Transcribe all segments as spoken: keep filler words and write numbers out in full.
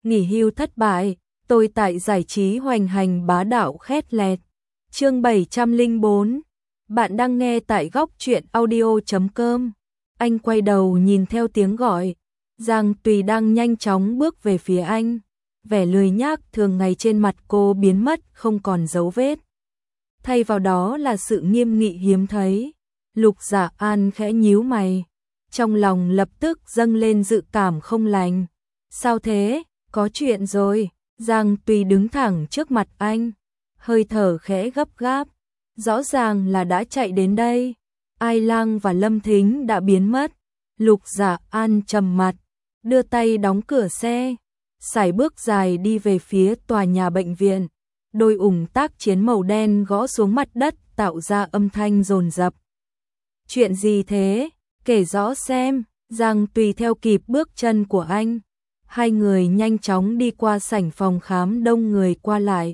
nghỉ hưu thất bại, tôi tại giải trí hoành hành bá đạo khét lẹt. Chương bảy trăm lẻ bốn. Bạn đang nghe tại góc truyện audio chấm com. Anh quay đầu nhìn theo tiếng gọi. Giang Tùy đang nhanh chóng bước về phía anh. Vẻ lười nhác thường ngày trên mặt cô biến mất không còn dấu vết. Thay vào đó là sự nghiêm nghị hiếm thấy. Lục Dạ An khẽ nhíu mày. Trong lòng lập tức dâng lên dự cảm không lành. Sao thế? Có chuyện rồi. Giang Tùy đứng thẳng trước mặt anh. Hơi thở khẽ gấp gáp. Rõ ràng là đã chạy đến đây. Ai Lang và Lâm Thính đã biến mất. Lục Dạ An trầm mặt. Đưa tay đóng cửa xe. Sải bước dài đi về phía tòa nhà bệnh viện. Đôi ủng tác chiến màu đen gõ xuống mặt đất tạo ra âm thanh dồn dập. Chuyện gì thế? Kể rõ xem. Giang Tùy theo kịp bước chân của anh. Hai người nhanh chóng đi qua sảnh phòng khám đông người qua lại.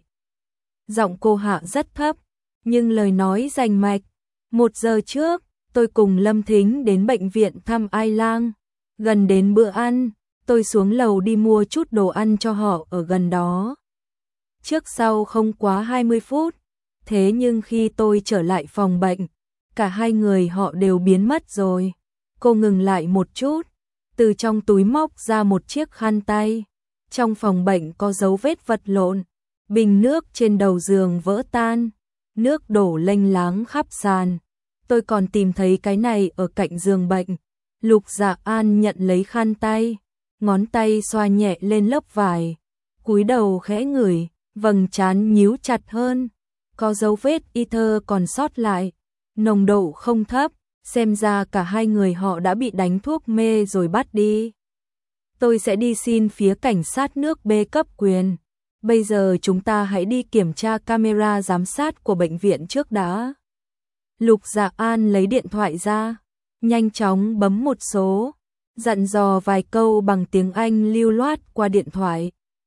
Giọng cô hạ rất thấp, nhưng lời nói rành mạch. Một giờ trước, tôi cùng Lâm Thính đến bệnh viện thăm Ai Lang. Gần đến bữa ăn, tôi xuống lầu đi mua chút đồ ăn cho họ ở gần đó. Trước sau không quá hai mươi phút, thế nhưng khi tôi trở lại phòng bệnh, cả hai người họ đều biến mất rồi. Cô ngừng lại một chút, từ trong túi móc ra một chiếc khăn tay. Trong phòng bệnh có dấu vết vật lộn, bình nước trên đầu giường vỡ tan, nước đổ lênh láng khắp sàn. Tôi còn tìm thấy cái này ở cạnh giường bệnh. Lục Dạ An nhận lấy khăn tay, ngón tay xoa nhẹ lên lớp vải, cúi đầu khẽ ngửi, vầng trán nhíu chặt hơn. Có dấu vết ether còn sót lại, nồng độ không thấp, xem ra cả hai người họ đã bị đánh thuốc mê rồi bắt đi. Tôi sẽ đi xin phía cảnh sát nước B cấp quyền. Bây giờ chúng ta hãy đi kiểm tra camera giám sát của bệnh viện trước đã. Lục Dạ An lấy điện thoại ra, nhanh chóng bấm một số, dặn dò vài câu bằng tiếng Anh lưu loát qua điện thoại.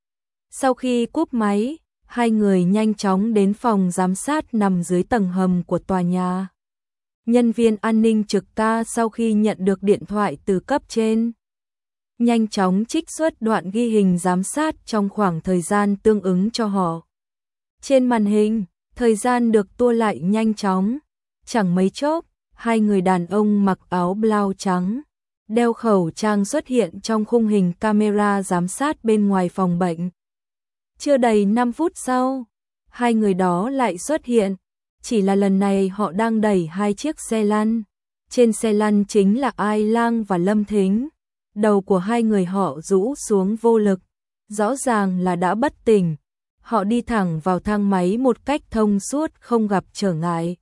Sau khi cúp máy, hai người nhanh chóng đến phòng giám sát nằm dưới tầng hầm của tòa nhà. Nhân viên an ninh trực ca sau khi nhận được điện thoại từ cấp trên, nhanh chóng trích xuất đoạn ghi hình giám sát trong khoảng thời gian tương ứng cho họ. Trên màn hình, thời gian được tua lại nhanh chóng. Chẳng mấy chốc, hai người đàn ông mặc áo blau trắng, đeo khẩu trang xuất hiện trong khung hình camera giám sát bên ngoài phòng bệnh. Chưa đầy năm phút sau, hai người đó lại xuất hiện, chỉ là lần này họ đang đẩy hai chiếc xe lăn. Trên xe lăn chính là Ai Lang và Lâm Thính. Đầu của hai người họ rũ xuống vô lực, rõ ràng là đã bất tỉnh. Họ đi thẳng vào thang máy một cách thông suốt không gặp trở ngại.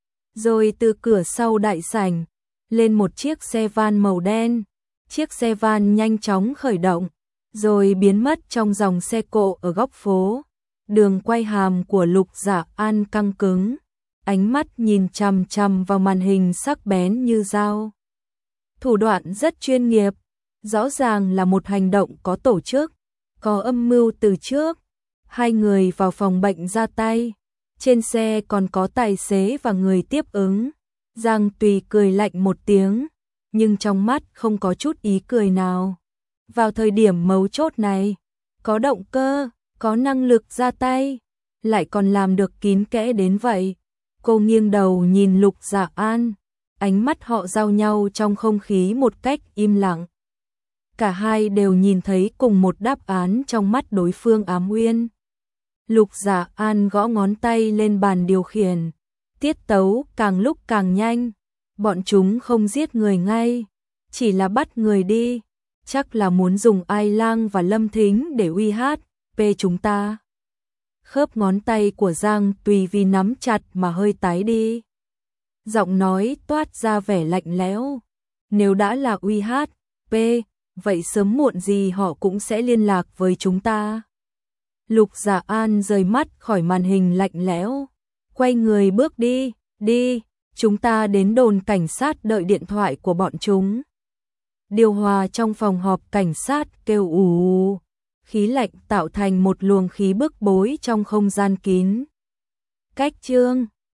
Rồi từ cửa sau đại sảnh, lên một chiếc xe van màu đen. Chiếc xe van nhanh chóng khởi động, rồi biến mất trong dòng xe cộ ở góc phố. Đường quay hàm của Lục Dạ An căng cứng, ánh mắt nhìn chằm chằm vào màn hình sắc bén như dao. Thủ đoạn rất chuyên nghiệp, rõ ràng là một hành động có tổ chức, có âm mưu từ trước. Hai người vào phòng bệnh ra tay. Trên xe còn có tài xế và người tiếp ứng. Giang Tùy cười lạnh một tiếng, nhưng trong mắt không có chút ý cười nào. Vào thời điểm mấu chốt này, có động cơ, có năng lực ra tay, lại còn làm được kín kẽ đến vậy. Cô nghiêng đầu nhìn Lục Dạ An, ánh mắt họ giao nhau trong không khí một cách im lặng. Cả hai đều nhìn thấy cùng một đáp án trong mắt đối phương ám uyên. Lục Dạ An gõ ngón tay lên bàn điều khiển, tiết tấu càng lúc càng nhanh. Bọn chúng không giết người ngay, chỉ là bắt người đi, chắc là muốn dùng Ai Lang và Lâm Thính để uy hiếp chúng ta. Khớp ngón tay của Giang Tùy vì nắm chặt mà hơi tái đi. Giọng nói toát ra vẻ lạnh lẽo. Nếu đã là uy hiếp, vậy sớm muộn gì họ cũng sẽ liên lạc với chúng ta. Lục Dạ An rời mắt khỏi màn hình lạnh lẽo, quay người bước đi, đi, chúng ta đến đồn cảnh sát đợi điện thoại của bọn chúng. Điều hòa trong phòng họp cảnh sát kêu ù ù, khí lạnh tạo thành một luồng khí bức bối trong không gian kín. Cách chương